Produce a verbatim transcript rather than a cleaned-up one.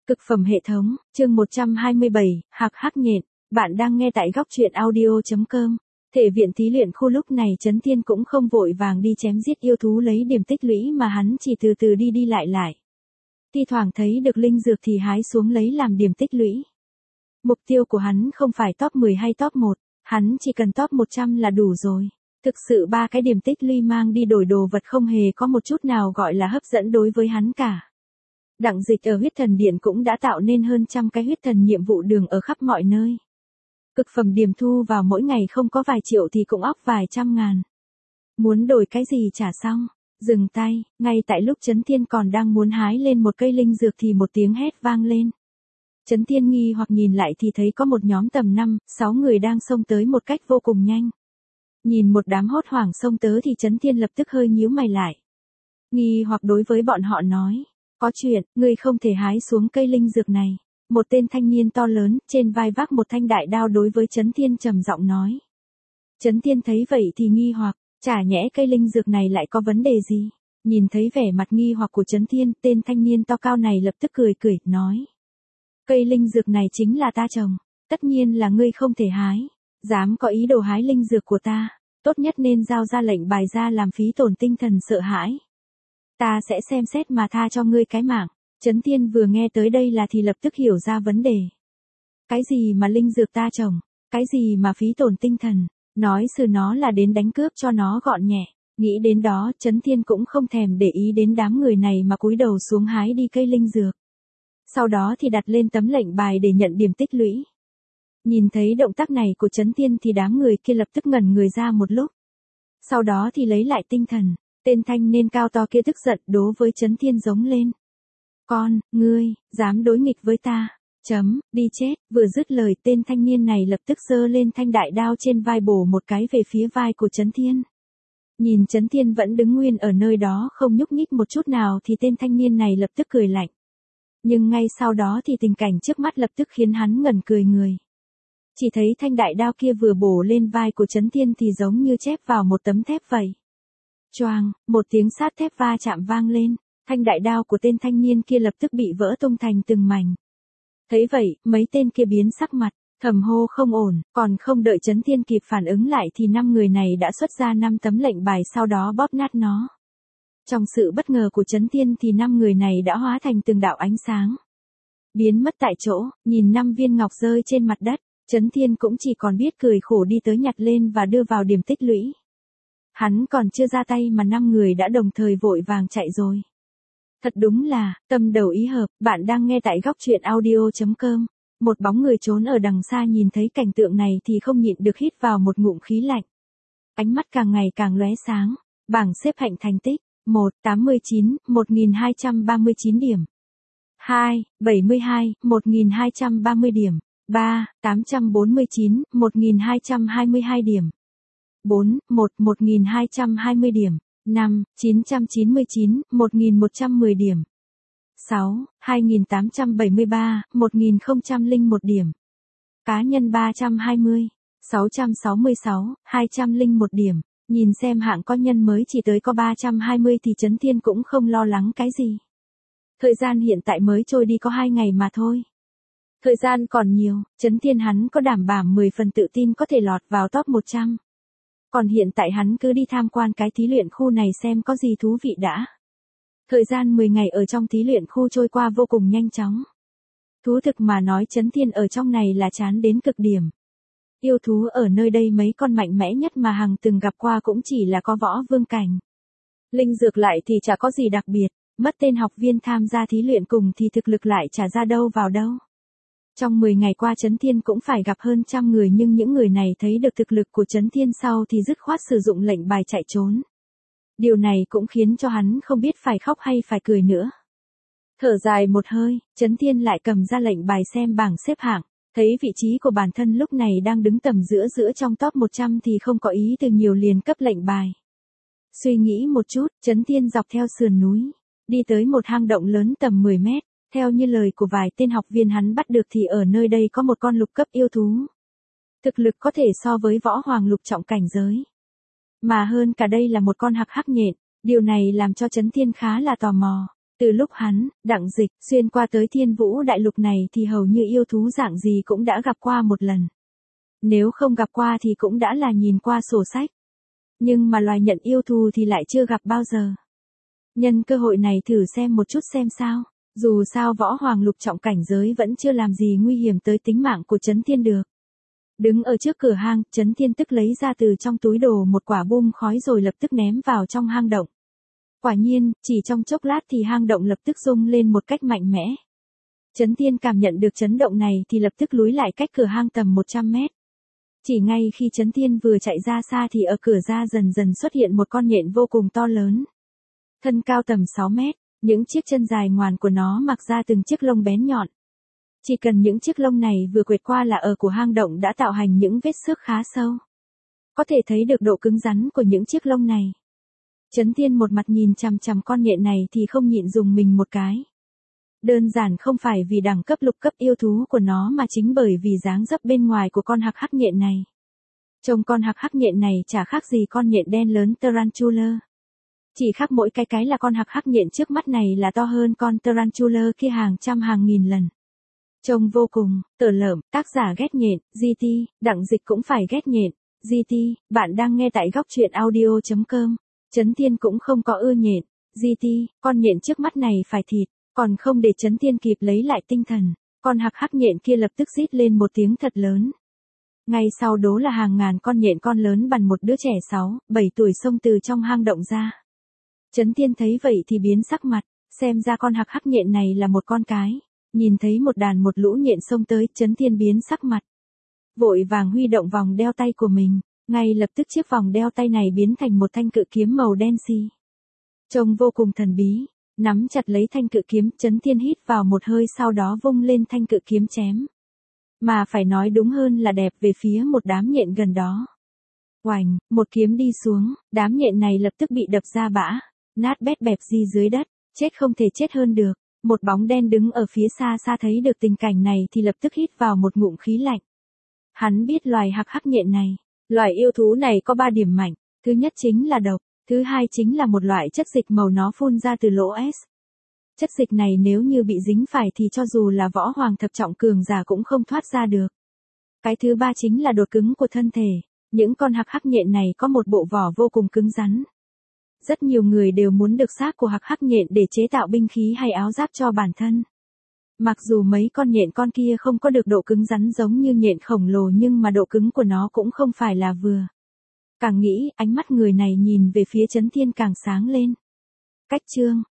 Cực phẩm hệ thống, chương một trăm hai mươi bảy, hạc hắc nhện, bạn đang nghe tại góc truyện audio chấm com. Thể viện thí luyện khu lúc này Chấn Thiên cũng không vội vàng đi chém giết yêu thú lấy điểm tích lũy mà hắn chỉ từ từ đi đi lại lại. Thi thoảng thấy được linh dược thì hái xuống lấy làm điểm tích lũy. Mục tiêu của hắn không phải top mười hay top một, hắn chỉ cần top một trăm là đủ rồi. Thực sự ba cái điểm tích lũy mang đi đổi đồ vật không hề có một chút nào gọi là hấp dẫn đối với hắn cả. Đặng Dịch ở huyết thần điện cũng đã tạo nên hơn trăm cái huyết thần nhiệm vụ đường ở khắp mọi nơi. Cực phẩm điểm thu vào mỗi ngày không có vài triệu thì cũng óc vài trăm ngàn. Muốn đổi cái gì trả xong, dừng tay, ngay tại lúc Chấn Thiên còn đang muốn hái lên một cây linh dược thì một tiếng hét vang lên. Chấn Thiên nghi hoặc nhìn lại thì thấy có một nhóm tầm năm, sáu người đang xông tới một cách vô cùng nhanh. Nhìn một đám hốt hoảng xông tới thì Chấn Thiên lập tức hơi nhíu mày lại. Nghi hoặc đối với bọn họ nói. Có chuyện, ngươi không thể hái xuống cây linh dược này. Một tên thanh niên to lớn, trên vai vác một thanh đại đao đối với Chấn Thiên trầm giọng nói. Chấn Thiên thấy vậy thì nghi hoặc, chả nhẽ cây linh dược này lại có vấn đề gì? Nhìn thấy vẻ mặt nghi hoặc của Chấn Thiên, tên thanh niên to cao này lập tức cười cười, nói. Cây linh dược này chính là ta trồng, tất nhiên là ngươi không thể hái. Dám có ý đồ hái linh dược của ta, tốt nhất nên giao ra lệnh bài ra làm phí tổn tinh thần sợ hãi. Ta sẽ xem xét mà tha cho ngươi cái mạng. Chấn Thiên vừa nghe tới đây là thì lập tức hiểu ra vấn đề. Cái gì mà linh dược ta trồng, cái gì mà phí tổn tinh thần, nói sự nó là đến đánh cướp cho nó gọn nhẹ. Nghĩ đến đó Chấn Thiên cũng không thèm để ý đến đám người này mà cúi đầu xuống hái đi cây linh dược. Sau đó thì đặt lên tấm lệnh bài để nhận điểm tích lũy. Nhìn thấy động tác này của Chấn Thiên thì đám người kia lập tức ngẩn người ra một lúc. Sau đó thì lấy lại tinh thần. Tên thanh niên cao to kia tức giận đối với Chấn Thiên giống lên. Con, ngươi, dám đối nghịch với ta, chấm, đi chết, vừa dứt lời tên thanh niên này lập tức giơ lên thanh đại đao trên vai bổ một cái về phía vai của Chấn Thiên. Nhìn Chấn Thiên vẫn đứng nguyên ở nơi đó không nhúc nhích một chút nào thì tên thanh niên này lập tức cười lạnh. Nhưng ngay sau đó thì tình cảnh trước mắt lập tức khiến hắn ngẩn cười người. Chỉ thấy thanh đại đao kia vừa bổ lên vai của Chấn Thiên thì giống như chép vào một tấm thép vậy. Choang, một tiếng sắt thép va chạm vang lên, thanh đại đao của tên thanh niên kia lập tức bị vỡ tung thành từng mảnh. Thấy vậy, mấy tên kia biến sắc mặt, thầm hô không ổn, còn không đợi Chấn Thiên kịp phản ứng lại thì năm người này đã xuất ra năm tấm lệnh bài sau đó bóp nát nó. Trong sự bất ngờ của Chấn Thiên thì năm người này đã hóa thành từng đạo ánh sáng. Biến mất tại chỗ, nhìn năm viên ngọc rơi trên mặt đất, Chấn Thiên cũng chỉ còn biết cười khổ đi tới nhặt lên và đưa vào điểm tích lũy. Hắn còn chưa ra tay mà năm người đã đồng thời vội vàng chạy rồi. Thật đúng là, tâm đầu ý hợp, bạn đang nghe tại góc truyện audio chấm com. Một bóng người trốn ở đằng xa nhìn thấy cảnh tượng này thì không nhịn được hít vào một ngụm khí lạnh. Ánh mắt càng ngày càng lóe sáng, bảng xếp hạng thành tích, một, tám mươi chín, một nghìn hai trăm ba mươi chín điểm. hai, bảy mươi hai, một nghìn hai trăm ba mươi điểm. ba, tám trăm bốn mươi chín, một nghìn hai trăm hai mươi hai điểm. bốn, một, một nghìn hai trăm hai mươi điểm. năm, chín trăm chín mươi chín, một nghìn một trăm mười điểm. sáu, hai nghìn tám trăm bảy mươi ba, một nghìn không trăm lẻ một điểm. Cá nhân ba trăm hai mươi, sáu trăm sáu mươi sáu, hai trăm lẻ một điểm. Nhìn xem hạng có nhân mới chỉ tới có ba trăm hai mươi thì Chấn Thiên cũng không lo lắng cái gì. Thời gian hiện tại mới trôi đi có hai ngày mà thôi. Thời gian còn nhiều, Chấn Thiên hắn có đảm bảo mười phần tự tin có thể lọt vào top một trăm. Còn hiện tại hắn cứ đi tham quan cái thí luyện khu này xem có gì thú vị đã. Thời gian mười ngày ở trong thí luyện khu trôi qua vô cùng nhanh chóng. Thú thực mà nói Chấn Thiên ở trong này là chán đến cực điểm. Yêu thú ở nơi đây mấy con mạnh mẽ nhất mà Hằng từng gặp qua cũng chỉ là có võ vương cảnh. Linh dược lại thì chả có gì đặc biệt, mất tên học viên tham gia thí luyện cùng thì thực lực lại chả ra đâu vào đâu. Trong mười ngày qua Chấn Thiên cũng phải gặp hơn trăm người nhưng những người này thấy được thực lực của Chấn Thiên sau thì dứt khoát sử dụng lệnh bài chạy trốn. Điều này cũng khiến cho hắn không biết phải khóc hay phải cười nữa. Thở dài một hơi, Chấn Thiên lại cầm ra lệnh bài xem bảng xếp hạng, thấy vị trí của bản thân lúc này đang đứng tầm giữa giữa trong top một trăm thì không có ý từ nhiều liền cấp lệnh bài. Suy nghĩ một chút, Chấn Thiên dọc theo sườn núi, đi tới một hang động lớn tầm mười mét. Theo như lời của vài tên học viên hắn bắt được thì ở nơi đây có một con lục cấp yêu thú. Thực lực có thể so với võ hoàng lục trọng cảnh giới. Mà hơn cả đây là một con hạc hắc nhện, điều này làm cho Chấn Thiên khá là tò mò. Từ lúc hắn, Đặng Dịch, xuyên qua tới Thiên Vũ đại lục này thì hầu như yêu thú dạng gì cũng đã gặp qua một lần. Nếu không gặp qua thì cũng đã là nhìn qua sổ sách. Nhưng mà loài nhận yêu thù thì lại chưa gặp bao giờ. Nhân cơ hội này thử xem một chút xem sao. Dù sao võ hoàng lục trọng cảnh giới vẫn chưa làm gì nguy hiểm tới tính mạng của Trấn Thiên được. Đứng ở trước cửa hang, Trấn Thiên tức lấy ra từ trong túi đồ một quả bom khói rồi lập tức ném vào trong hang động. Quả nhiên, chỉ trong chốc lát thì hang động lập tức rung lên một cách mạnh mẽ. Trấn Thiên cảm nhận được chấn động này thì lập tức lùi lại cách cửa hang tầm một trăm mét. Chỉ ngay khi Trấn Thiên vừa chạy ra xa thì ở cửa ra dần dần xuất hiện một con nhện vô cùng to lớn. Thân cao tầm sáu mét, những chiếc chân dài ngoằn của nó mặc ra từng chiếc lông bén nhọn. Chỉ cần những chiếc lông này vừa quệt qua là ở của hang động đã tạo thành những vết xước khá sâu. Có thể thấy được độ cứng rắn của những chiếc lông này. Trấn Thiên một mặt nhìn chằm chằm con nhện này thì không nhịn dùng mình một cái. Đơn giản không phải vì đẳng cấp lục cấp yêu thú của nó mà chính bởi vì dáng dấp bên ngoài của con hạc hắc nhện này. Trông con hạc hắc nhện này chả khác gì con nhện đen lớn Tarantula. Chỉ khác mỗi cái cái là con hạc hắc nhện trước mắt này là to hơn con Tarantula kia hàng trăm hàng nghìn lần. Trông vô cùng, tởm lợm, tác giả ghét nhện, giê tê, Đặng Dịch cũng phải ghét nhện, giê tê, bạn đang nghe tại góc truyện audio chấm com. Trấn Thiên cũng không có ưa nhện, giê tê, con nhện trước mắt này phải thịt, còn không để Trấn Thiên kịp lấy lại tinh thần, con hạc hắc nhện kia lập tức rít lên một tiếng thật lớn. Ngay sau đó là hàng ngàn con nhện con lớn bằng một đứa trẻ sáu, bảy tuổi xông từ trong hang động ra. Trấn Thiên thấy vậy thì biến sắc mặt, xem ra con hạc hắc nhện này là một con cái. Nhìn thấy một đàn một lũ nhện xông tới, Trấn Thiên biến sắc mặt. Vội vàng huy động vòng đeo tay của mình, ngay lập tức chiếc vòng đeo tay này biến thành một thanh cự kiếm màu đen xì. Trông vô cùng thần bí, nắm chặt lấy thanh cự kiếm, Trấn Thiên hít vào một hơi sau đó vung lên thanh cự kiếm chém. Mà phải nói đúng hơn là đẹp về phía một đám nhện gần đó. Oành, một kiếm đi xuống, đám nhện này lập tức bị đập ra bã, nát bét bẹp di dưới đất, chết không thể chết hơn được. Một bóng đen đứng ở phía xa xa thấy được tình cảnh này thì lập tức hít vào một ngụm khí lạnh. Hắn biết loài hạc hắc nhện này, loài yêu thú này có ba điểm mạnh, thứ nhất chính là độc, thứ hai chính là một loại chất dịch màu nó phun ra từ lỗ S. Chất dịch này nếu như bị dính phải thì cho dù là võ hoàng thập trọng cường giả cũng không thoát ra được. Cái thứ ba chính là độ cứng của thân thể, những con hạc hắc nhện này có một bộ vỏ vô cùng cứng rắn. Rất nhiều người đều muốn được xác của hạc hắc nhện để chế tạo binh khí hay áo giáp cho bản thân. Mặc dù mấy con nhện con kia không có được độ cứng rắn giống như nhện khổng lồ nhưng mà độ cứng của nó cũng không phải là vừa. Càng nghĩ, ánh mắt người này nhìn về phía Trấn Thiên càng sáng lên. Cách chương,